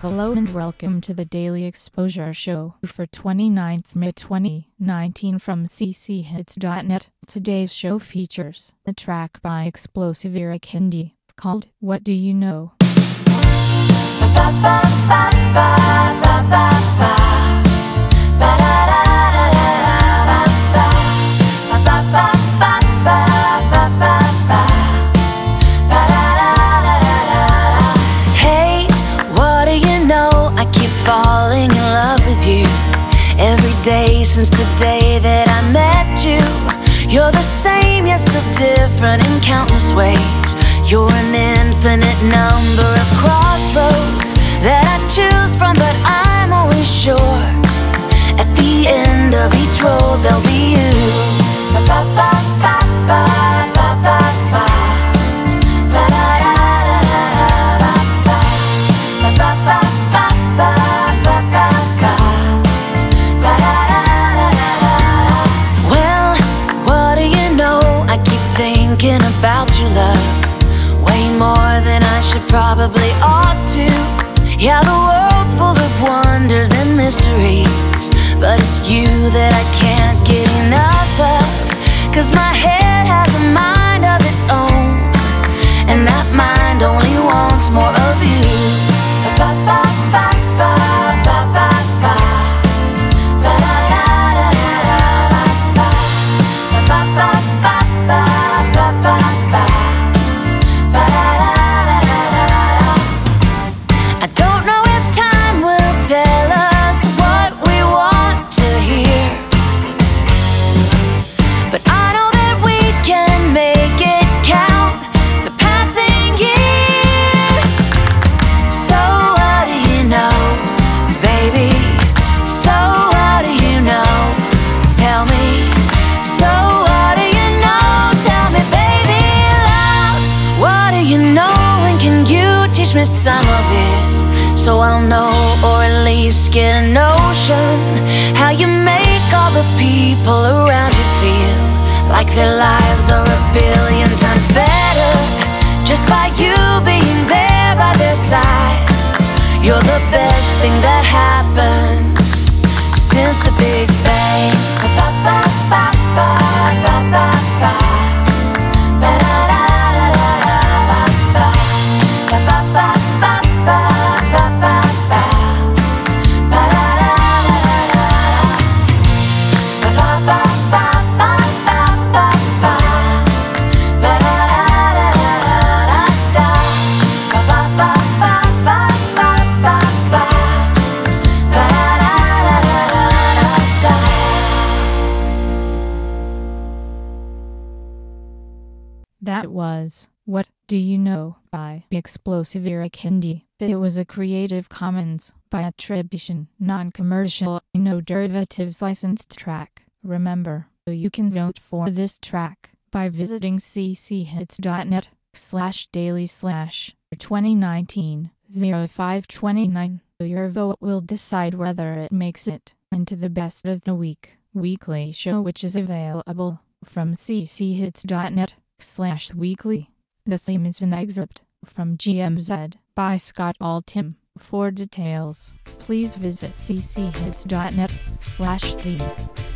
Hello and welcome to the Daily Exposure Show for 29th May 2019 from cchits.net. Today's show features a track by Explosive Eric Hindi called What Do You Know? Falling in love with you every day since the day that I met you. You're the same, yet so different in countless ways. You're an infinite number of crossroads that I choose from, but I'm always sure at the end of each road there'll be you. Thinking about you, love, way more than I should probably ought to. Yeah, the world's full of wonders and mysteries, but it's you that I can't get enough of. 'Cause my head has a mind of its own, and that mind only wants more of you. Teach me some of it, so I'll know, or at least get a notion, how you make all the people around you feel like their lives are a billion times better just by you being there by their side. You're the best thing that happened since the Big Bang. That was What Do You Know by Explosive Eric Hindi. It was a Creative Commons by attribution, non-commercial, no derivatives licensed track. Remember, you can vote for this track by visiting cchits.net/daily/2019-0529. Your vote will decide whether it makes it into the Best of the Week weekly show, which is available from cchits.net/weekly. The theme is an excerpt from GMZ by Scott Altham. For details, please visit cchits.net/theme.